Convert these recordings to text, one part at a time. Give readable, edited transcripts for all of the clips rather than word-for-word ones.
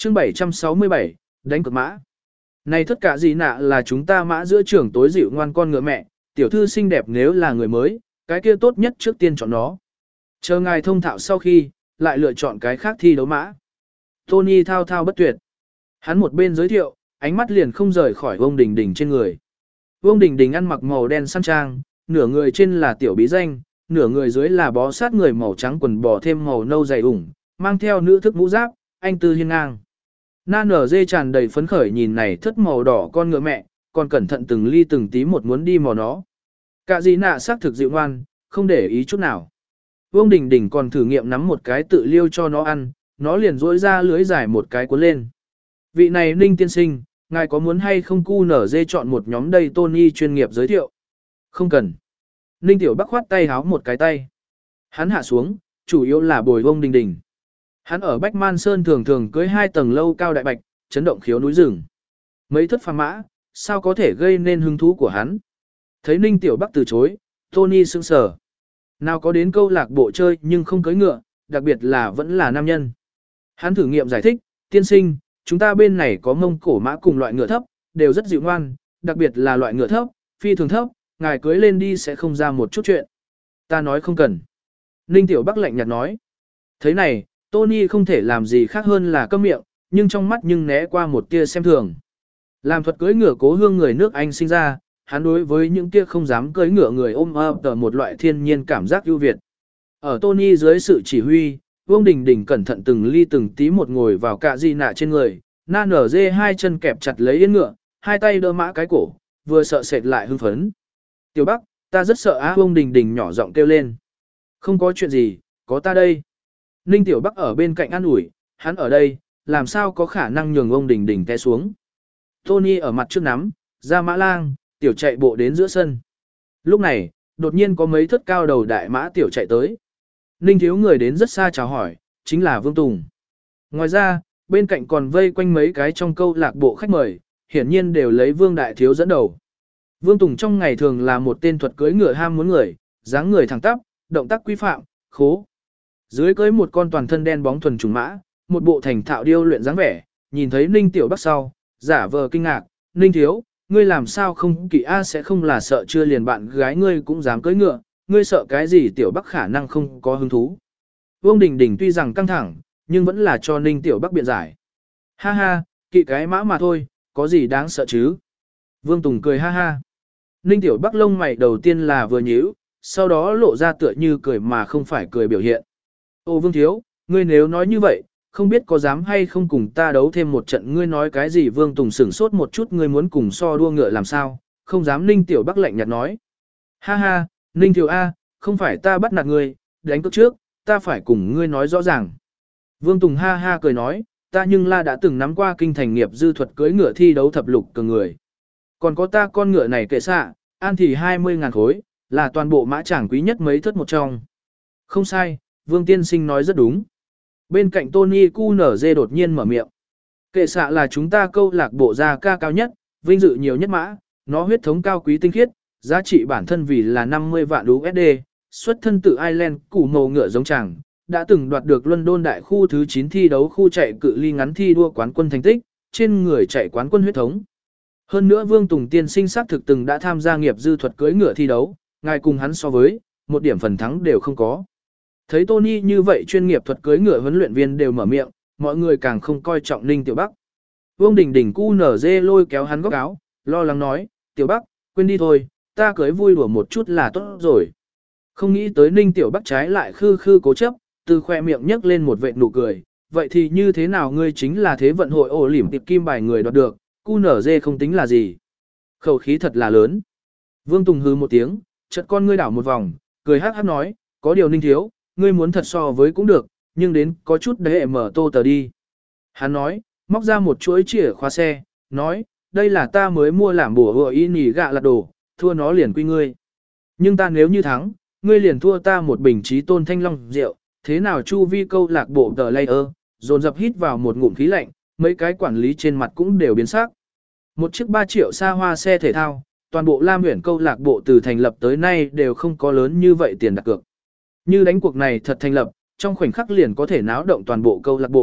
Chương 767, đánh cược mã. Này tất cả gì nạ là chúng ta mã giữa trường tối dịu ngoan con ngựa mẹ, tiểu thư xinh đẹp nếu là người mới, cái kia tốt nhất trước tiên chọn nó. Chờ ngài thông thạo sau khi, lại lựa chọn cái khác thi đấu mã. Tony thao thao bất tuyệt. Hắn một bên giới thiệu, ánh mắt liền không rời khỏi Vương Đình Đình trên người. Vương Đình Đình ăn mặc màu đen săn trang, nửa người trên là tiểu bí danh, nửa người dưới là bó sát người màu trắng quần bò thêm màu nâu dày ủng, mang theo nữ thức mũ giáp, anh tư hiên ngang. Na nở dê tràn đầy phấn khởi nhìn này thất màu đỏ con ngựa mẹ, còn cẩn thận từng ly từng tí một muốn đi mò nó. Cả gì nạ xác thực dịu ngoan, không để ý chút nào. Vương Đình Đình còn thử nghiệm nắm một cái tự liêu cho nó ăn, nó liền rỗi ra lưới dài một cái cuốn lên. Vị này Ninh tiên sinh, ngài có muốn hay không cu nở dê chọn một nhóm đây Tony chuyên nghiệp giới thiệu? Không cần. Ninh Tiểu Bắc khoát tay háo một cái tay. Hắn hạ xuống, chủ yếu là bồi Vương Đình Đình. Hắn ở Bách Man Sơn thường thường cưới 2 tầng lâu cao đại bạch, chấn động khiếu núi rừng. Mấy thất phàm mã, sao có thể gây nên hứng thú của hắn? Thấy Ninh Tiểu Bắc từ chối, Tony sững sờ. Nào có đến câu lạc bộ chơi nhưng không cưới ngựa, đặc biệt là vẫn là nam nhân. Hắn thử nghiệm giải thích, tiên sinh, chúng ta bên này có Mông Cổ mã cùng loại ngựa thấp, đều rất dịu ngoan, đặc biệt là loại ngựa thấp, phi thường thấp, ngài cưới lên đi sẽ không ra một chút chuyện. Ta nói không cần. Ninh Tiểu Bắc lạnh nhạt nói. Thế này, Tony không thể làm gì khác hơn là câm miệng, nhưng trong mắt nhưng né qua một tia xem thường. Làm thuật cưỡi ngựa cố hương người nước Anh sinh ra, hắn đối với những tia không dám cưỡi ngựa người ôm ấp một loại thiên nhiên cảm giác ưu việt. Ở Tony dưới sự chỉ huy, Vương Đình Đình cẩn thận từng ly từng tí một ngồi vào cạ di nạ trên người, na nở dê 2 chân kẹp chặt lấy yên ngựa, 2 tay đỡ mã cái cổ, vừa sợ sệt lại hưng phấn. Tiểu Bắc, ta rất sợ á. Vương Đình Đình nhỏ giọng kêu lên. Không có chuyện gì, có ta đây. Ninh Tiểu Bắc ở bên cạnh an ủi, hắn ở đây, làm sao có khả năng nhường ông Đình Đình té xuống. Tony ở mặt trước nắm, ra mã lang, tiểu chạy bộ đến giữa sân. Lúc này, đột nhiên có mấy thất cao đầu đại mã tiểu chạy tới. Ninh thiếu người đến rất xa chào hỏi, chính là Vương Tùng. Ngoài ra, bên cạnh còn vây quanh mấy cái trong câu lạc bộ khách mời, hiển nhiên đều lấy Vương Đại Thiếu dẫn đầu. Vương Tùng trong ngày thường là một tên thuật cưỡi ngựa ham muốn người, dáng người thẳng tắp, động tác quy phạm, khố. Dưới cưới một con toàn thân đen bóng thuần trùng mã, một bộ thành thạo điêu luyện dáng vẻ, nhìn thấy Ninh Tiểu Bắc sau, giả vờ kinh ngạc, Ninh thiếu, ngươi làm sao không kỵ A sẽ không là sợ chưa liền bạn gái ngươi cũng dám cưỡi ngựa, ngươi sợ cái gì Tiểu Bắc khả năng không có hứng thú. Vương Đình Đình tuy rằng căng thẳng, nhưng vẫn là cho Ninh Tiểu Bắc biện giải. Ha ha, kỵ cái mã mà thôi, có gì đáng sợ chứ? Vương Tùng cười ha ha. Ninh Tiểu Bắc lông mày đầu tiên là vừa nhíu, sau đó lộ ra tựa như cười mà không phải cười biểu hiện. Ô Vương Thiếu, ngươi nếu nói như vậy, không biết có dám hay không cùng ta đấu thêm một trận. Ngươi nói cái gì? Vương Tùng sửng sốt một chút, ngươi muốn cùng so đua ngựa làm sao? Không dám. Ninh Tiểu Bắc lạnh nhạt nói. Ha ha, Ninh Tiểu A, không phải ta bắt nạt ngươi, đánh cược trước, ta phải cùng ngươi nói rõ ràng. Vương Tùng ha ha cười nói, ta nhưng là đã từng nắm qua kinh thành nghiệp dư thuật cưỡi ngựa thi đấu thập lục cường người. Còn có ta con ngựa này kệ xạ, an thì 20.000 khối, là toàn bộ mã trảng quý nhất mấy thất một trong. Không sai, Vương Tiên Sinh nói rất đúng. Bên cạnh Tony QNZ đột nhiên mở miệng. Kệ xạ là chúng ta câu lạc bộ gia ca cao nhất, vinh dự nhiều nhất mã, nó huyết thống cao quý tinh khiết, giá trị bản thân vì là 50 vạn USD, xuất thân từ Ireland, củ màu ngựa giống chàng, đã từng đoạt được London đại khu thứ 9 thi đấu khu chạy cự ly ngắn thi đua quán quân thành tích, trên người chạy quán quân huyết thống. Hơn nữa Vương Tùng Tiên Sinh xác thực từng đã tham gia nghiệp dư thuật cưỡi ngựa thi đấu, ngài cùng hắn so với, một điểm phần thắng đều không có. Thấy Tony như vậy chuyên nghiệp thuật cưỡi ngựa huấn luyện viên đều mở miệng, mọi người càng không coi trọng Ninh Tiểu Bắc. Vương Đình Đình QNZ lôi kéo hắn góc áo, lo lắng nói, Tiểu Bắc, quên đi thôi, ta cưới vui đùa một chút là tốt rồi. Không nghĩ tới Ninh Tiểu Bắc trái lại khư khư cố chấp, từ khoe miệng nhấc lên một vệt nụ cười, vậy thì như thế nào, ngươi chính là thế vận hội ổ lỉm tiệp kim bài người đoạt được, QNZ không tính là gì. Khẩu khí thật là lớn. Vương Tùng hư một tiếng, chợt con ngươi đảo một vòng, cười hát hát nói, có điều Ninh thiếu, ngươi muốn thật so với cũng được, nhưng đến có chút để mở tô tờ đi. Hắn nói, móc ra một chuỗi chìa khóa xe, nói, đây là ta mới mua làm bổ hựa y nỉ gạ lạt đồ, thua nó liền quy ngươi. Nhưng ta nếu như thắng, ngươi liền thua ta một bình trí tôn thanh long rượu, thế nào chu vi câu lạc bộ tờ layer, dồn dập hít vào một ngụm khí lạnh, mấy cái quản lý trên mặt cũng đều biến sắc. Một chiếc 3 triệu xa hoa xe thể thao, toàn bộ Lam Uyển câu lạc bộ từ thành lập tới nay đều không có lớn như vậy tiền đặt cược. Như đánh cuộc này thật thành lập, trong khoảnh khắc liền có thể náo động toàn bộ câu lạc bộ,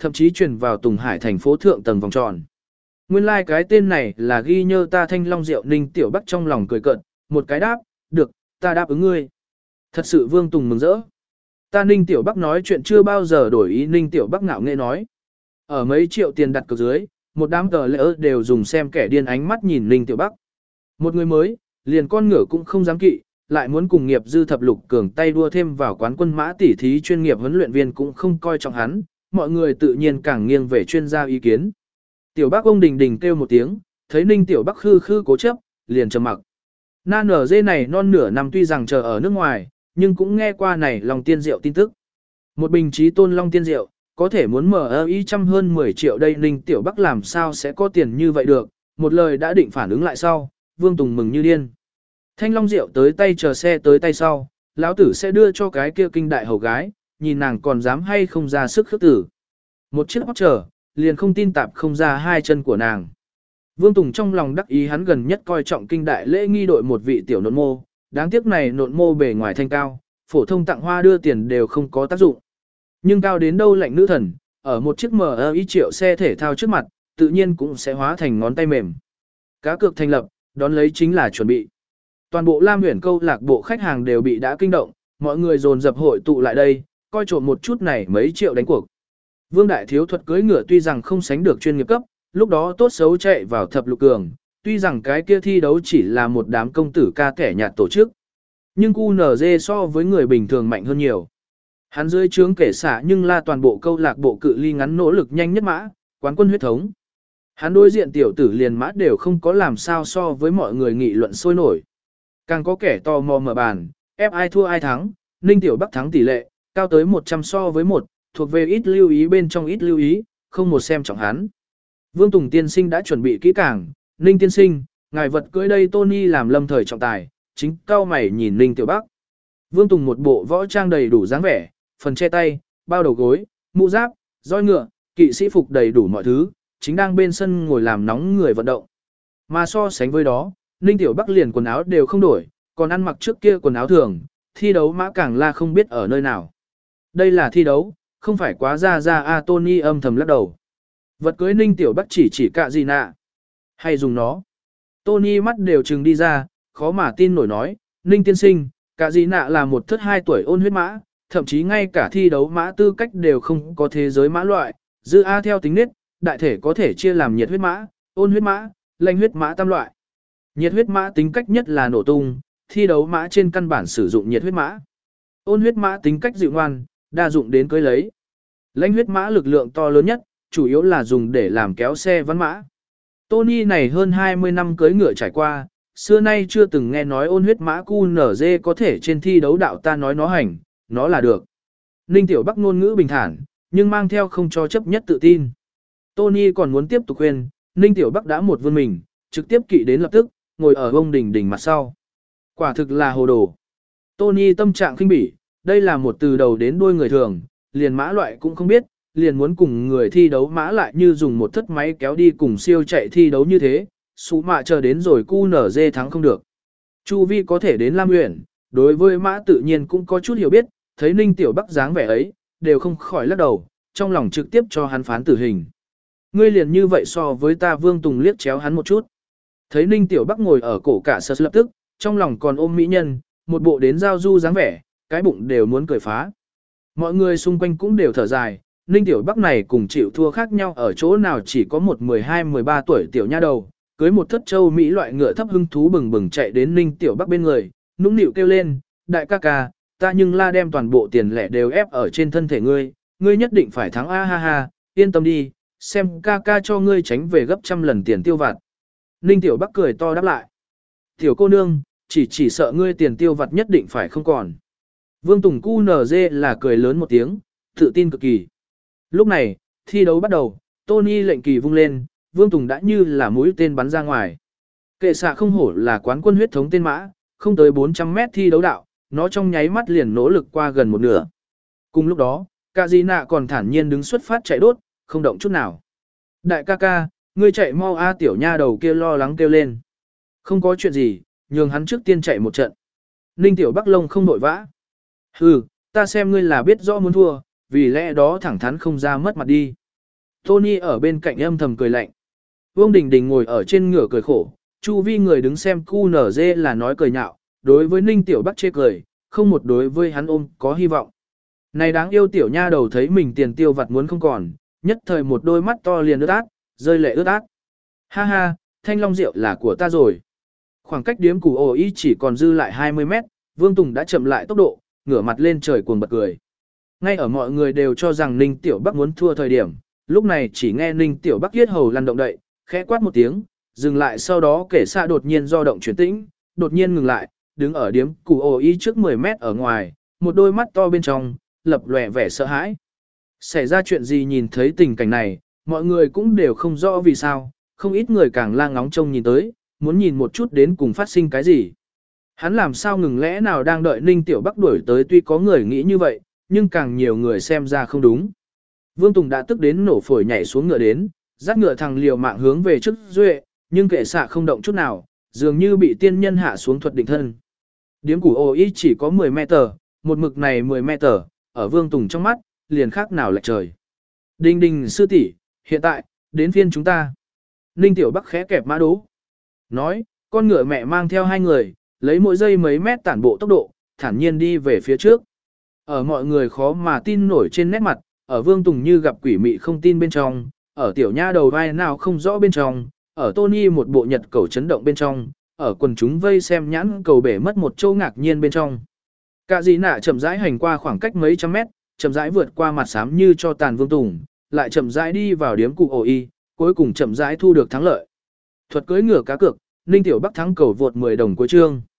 thậm chí truyền vào Tùng Hải thành phố thượng tầng vòng tròn. Nguyên lai like cái tên này là ghi nhớ ta Thanh Long Diệu. Ninh Tiểu Bắc trong lòng cười cợt, một cái đáp, được, ta đáp ứng ngươi. Thật sự Vương Tùng mừng rỡ. Ta Ninh Tiểu Bắc nói chuyện chưa bao giờ đổi ý. Ninh Tiểu Bắc ngạo nghễ nói. Ở mấy triệu tiền đặt cược dưới, một đám tờ lỡ đều dùng xem kẻ điên ánh mắt nhìn Ninh Tiểu Bắc. Một người mới, liền con ngựa cũng không dám kỵ, lại muốn cùng nghiệp dư thập lục cường tay đua thêm vào quán quân mã tỷ thí chuyên nghiệp huấn luyện viên cũng không coi trọng hắn, mọi người tự nhiên càng nghiêng về chuyên gia ý kiến. Tiểu Bắc ông đình đình kêu một tiếng, thấy Ninh Tiểu Bắc khư khư cố chấp, liền trầm mặc. Na nở dê này non nửa năm tuy rằng chờ ở nước ngoài, nhưng cũng nghe qua này Long Tiên Rượu tin tức. Một bình trí tôn Long Tiên Rượu, có thể muốn mở ý trăm hơn 10 triệu đây. Ninh Tiểu Bắc làm sao sẽ có tiền như vậy được, một lời đã định phản ứng lại sau, Vương Tùng mừng như điên. Thanh Long Rượu tới tay chờ xe tới tay sau, lão tử sẽ đưa cho cái kia kinh đại hầu gái, nhìn nàng còn dám hay không ra sức khước tử. Một chiếc hót chờ, liền không tin tạp không ra hai chân của nàng. Vương Tùng trong lòng đắc ý hắn gần nhất coi trọng kinh đại lễ nghi đội một vị tiểu nộn mô, đáng tiếc này nộn mô bề ngoài thanh cao, phổ thông tặng hoa đưa tiền đều không có tác dụng. Nhưng cao đến đâu lạnh nữ thần, ở một chiếc MI triệu xe thể thao trước mặt, tự nhiên cũng sẽ hóa thành ngón tay mềm. Cá cược thành lập, đón lấy chính là chuẩn bị. Toàn bộ Lam Huyền câu lạc bộ khách hàng đều bị đã kinh động, mọi người dồn dập hội tụ lại đây, coi trộm một chút này mấy triệu đánh cuộc. Vương Đại Thiếu thuật cưỡi ngựa tuy rằng không sánh được chuyên nghiệp cấp, lúc đó tốt xấu chạy vào thập lục cường, tuy rằng cái kia thi đấu chỉ là một đám công tử ca kẻ nhạt tổ chức. Nhưng QNZ so với người bình thường mạnh hơn nhiều. Hắn dưới trướng kể xả nhưng là toàn bộ câu lạc bộ cự ly ngắn nỗ lực nhanh nhất mã, quán quân huyết thống. Hắn đối diện tiểu tử liền mã đều không có làm sao so với mọi người nghị luận sôi nổi. Càng có kẻ tò mò mở bàn, ép ai thua ai thắng, Ninh Tiểu Bắc thắng tỷ lệ, cao tới 100 so với 1, thuộc về ít lưu ý bên trong ít lưu ý, không một xem trọng hắn. Vương Tùng tiên sinh đã chuẩn bị kỹ càng, Ninh tiên sinh, ngài vật cưỡi đây Tony làm lâm thời trọng tài, chính cao mày nhìn Ninh Tiểu Bắc. Vương Tùng một bộ võ trang đầy đủ dáng vẻ, phần che tay, bao đầu gối, mũ giáp, roi ngựa, kỵ sĩ phục đầy đủ mọi thứ, chính đang bên sân ngồi làm nóng người vận động. Mà so sánh với đó, Ninh Tiểu Bắc liền quần áo đều không đổi, còn ăn mặc trước kia quần áo thường, thi đấu mã càng là không biết ở nơi nào. Đây là thi đấu, không phải quá ra Tony âm thầm lắc đầu. Vật cưới Ninh Tiểu Bắc chỉ cạ gì nạ. Hay dùng nó. Tony mắt đều trừng đi ra, khó mà tin nổi nói, Ninh tiên sinh, cạ gì nạ là một thất 2 tuổi ôn huyết mã, thậm chí ngay cả thi đấu mã tư cách đều không có thế giới mã loại, dư A theo tính nết, đại thể có thể chia làm nhiệt huyết mã, ôn huyết mã, lanh huyết mã tam loại. Nhiệt huyết mã tính cách nhất là nổ tung, thi đấu mã trên căn bản sử dụng nhiệt huyết mã. Ôn huyết mã tính cách dịu ngoan, đa dụng đến cưới lấy. Lãnh huyết mã lực lượng to lớn nhất, chủ yếu là dùng để làm kéo xe vắn mã. Tony này hơn 20 năm cưới ngựa trải qua, xưa nay chưa từng nghe nói ôn huyết mã QNZ có thể trên thi đấu đạo ta nói nó hành, nó là được. Ninh Tiểu Bắc ngôn ngữ bình thản, nhưng mang theo không cho chấp nhất tự tin. Tony còn muốn tiếp tục khuyên, Ninh Tiểu Bắc đã một vươn mình, trực tiếp kỵ đến lập tức, ngồi ở ông đỉnh đỉnh mặt sau. Quả thực là hồ đồ. Tony tâm trạng khinh bỉ, đây là một từ đầu đến đuôi người thường, liền mã loại cũng không biết, liền muốn cùng người thi đấu mã lại như dùng một thất máy kéo đi cùng siêu chạy thi đấu như thế, sú mạ chờ đến rồi QNZ thắng không được. Chu Vi có thể đến Lam Uyển, đối với mã tự nhiên cũng có chút hiểu biết, thấy Ninh Tiểu Bắc dáng vẻ ấy, đều không khỏi lắc đầu, trong lòng trực tiếp cho hắn phán tử hình. Ngươi liền như vậy so với ta. Vương Tùng liếc chéo hắn một chút. Thấy Ninh Tiểu Bắc ngồi ở cổ cả sơ lập tức, trong lòng còn ôm mỹ nhân, một bộ đến giao du dáng vẻ, cái bụng đều muốn cười phá. Mọi người xung quanh cũng đều thở dài, Ninh Tiểu Bắc này cùng chịu thua khác nhau ở chỗ nào chỉ có một 12-13 tuổi tiểu nha đầu, cưới một thất châu Mỹ loại ngựa thấp hưng thú bừng bừng chạy đến Ninh Tiểu Bắc bên người, nũng nịu kêu lên, đại ca ca, ta nhưng la đem toàn bộ tiền lẻ đều ép ở trên thân thể ngươi, ngươi nhất định phải thắng a ha ha, yên tâm đi, xem ca ca cho ngươi tránh về gấp trăm lần tiền tiêu vặt. Ninh Tiểu Bắc cười to đáp lại. Tiểu cô nương, chỉ sợ ngươi tiền tiêu vặt nhất định phải không còn. Vương Tùng QNZ là cười lớn một tiếng, tự tin cực kỳ. Lúc này, thi đấu bắt đầu, Tony lệnh kỳ vung lên, Vương Tùng đã như là mũi tên bắn ra ngoài. Kệ xạ không hổ là quán quân huyết thống tên mã, không tới 400 mét thi đấu đạo, nó trong nháy mắt liền nỗ lực qua gần một nửa. Cùng lúc đó, Cạ Di Nạ còn thản nhiên đứng xuất phát chạy đốt, không động chút nào. Đại ca ca, ngươi chạy mau a. Tiểu nha đầu kia lo lắng kêu lên. Không có chuyện gì, nhường hắn trước tiên chạy một trận. Ninh Tiểu Bắc lông không nội vã. Hừ, ta xem ngươi là biết rõ muốn thua, vì lẽ đó thẳng thắn không ra mất mặt đi. Tony ở bên cạnh âm thầm cười lạnh. Vương Đình Đình ngồi ở trên ngựa cười khổ, chu vi người đứng xem QNZ là nói cười nhạo, đối với Ninh Tiểu Bắc chê cười, không một đối với hắn ôm có hy vọng. Này đáng yêu tiểu nha đầu thấy mình tiền tiêu vặt muốn không còn, nhất thời một đôi mắt to liền ướt át, rơi lệ ướt át. Ha ha, thanh long rượu là của ta rồi. Khoảng cách điếm củ ổ y chỉ còn dư lại 20 mét, Vương Tùng đã chậm lại tốc độ, ngửa mặt lên trời cuồng bật cười. Ngay ở mọi người đều cho rằng Ninh Tiểu Bắc muốn thua thời điểm, lúc này chỉ nghe Ninh Tiểu Bắc yết hầu lăn động đậy, khẽ quát một tiếng, dừng lại sau đó kể xa đột nhiên do động chuyển tĩnh, đột nhiên ngừng lại, đứng ở điếm củ ổ y trước 10 mét ở ngoài, một đôi mắt to bên trong, lập lòe vẻ sợ hãi. Xảy ra chuyện gì nhìn thấy tình cảnh này, mọi người cũng đều không rõ vì sao, không ít người càng la ngóng trông nhìn tới, muốn nhìn một chút đến cùng phát sinh cái gì. Hắn làm sao ngừng lẽ nào đang đợi Ninh Tiểu Bắc đuổi tới, tuy có người nghĩ như vậy, nhưng càng nhiều người xem ra không đúng. Vương Tùng đã tức đến nổ phổi nhảy xuống ngựa đến, dắt ngựa thằng liều mạng hướng về trước duệ, nhưng kệ xạ không động chút nào, dường như bị tiên nhân hạ xuống thuật định thân. Điếm củ ô y chỉ có 10 mét, một mực này 10 mét, ở Vương Tùng trong mắt, liền khác nào lệch trời. Đình Đình sư tỷ, hiện tại, đến phiên chúng ta. Ninh Tiểu Bắc khẽ kẹp mã đố. Nói, con ngựa mẹ mang theo hai người, lấy mỗi giây mấy mét tản bộ tốc độ, thản nhiên đi về phía trước. Ở mọi người khó mà tin nổi trên nét mặt, ở Vương Tùng như gặp quỷ mị không tin bên trong, ở tiểu nha đầu vai nào không rõ bên trong, ở Tony một bộ nhật cầu chấn động bên trong, ở quần chúng vây xem nhãn cầu bể mất một châu ngạc nhiên bên trong. Cả dì nạ chậm rãi hành qua khoảng cách mấy trăm mét, chậm rãi vượt qua mặt xám như cho tàn Vương Tùng, lại chậm rãi đi vào điếm cụ ổ y, cuối cùng chậm rãi thu được thắng lợi. Thuật cưỡi ngựa cá cược, Ninh Tiểu Bắc thắng cầu vượt 10 đồng cuối chương.